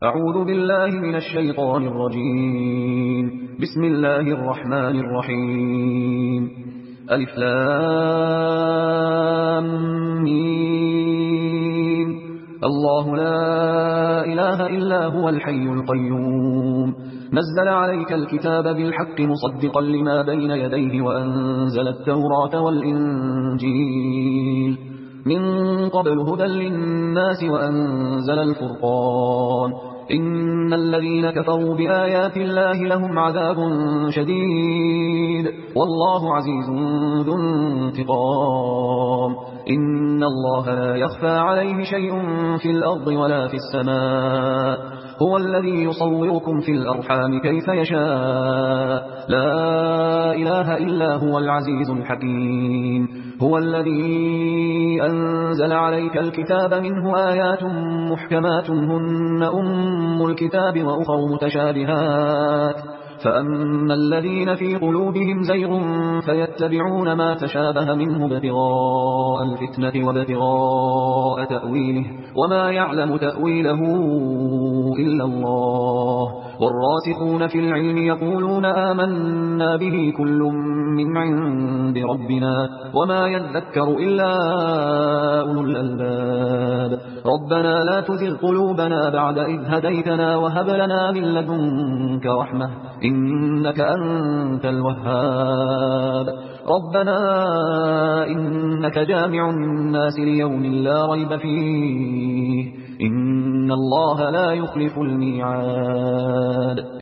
أعوذ بالله من الشيطان الرجيم. بسم الله الرحمن الرحيم. ألف لام ميم. الله لا إله إلا هو الحي القيوم. نزل عليك الكتاب بالحق مصدقا لما بين يديه وأنزل التوراة والإنجيل من قبل هدى للناس وأنزل الفرقان. إن الذين كفروا بآيات الله لهم عذاب شديد والله عزيز ذو انتقام. إن الله لا يخفى عليه شيء في الأرض ولا في السماء. هو الذي يصوركم في الأرحام كيف يشاء. لا إله إلا هو العزيز الحكيم. هو الذي أنزل عليك الكتاب منه آيات محكمات هن أم الكتاب وأخر متشابهات فأما الذين في قلوبهم زيغ فيتبعون ما تشابه منه ابتغاء الفتنة وابتغاء تأويله وما يعلم تأويله إلا الله. والراسخون في العلم يقولون آمنا به كل من عند ربنا وما يذكر إلا أولو الألباب. ربنا لا تزغ قلوبنا بعد إذ هديتنا وهب لنا من لدنك رحمة إنك أنت الوهاب. ربنا إنك جامع الناس ليوم لا ريب فيه إن الله لا يخلف الميعاد.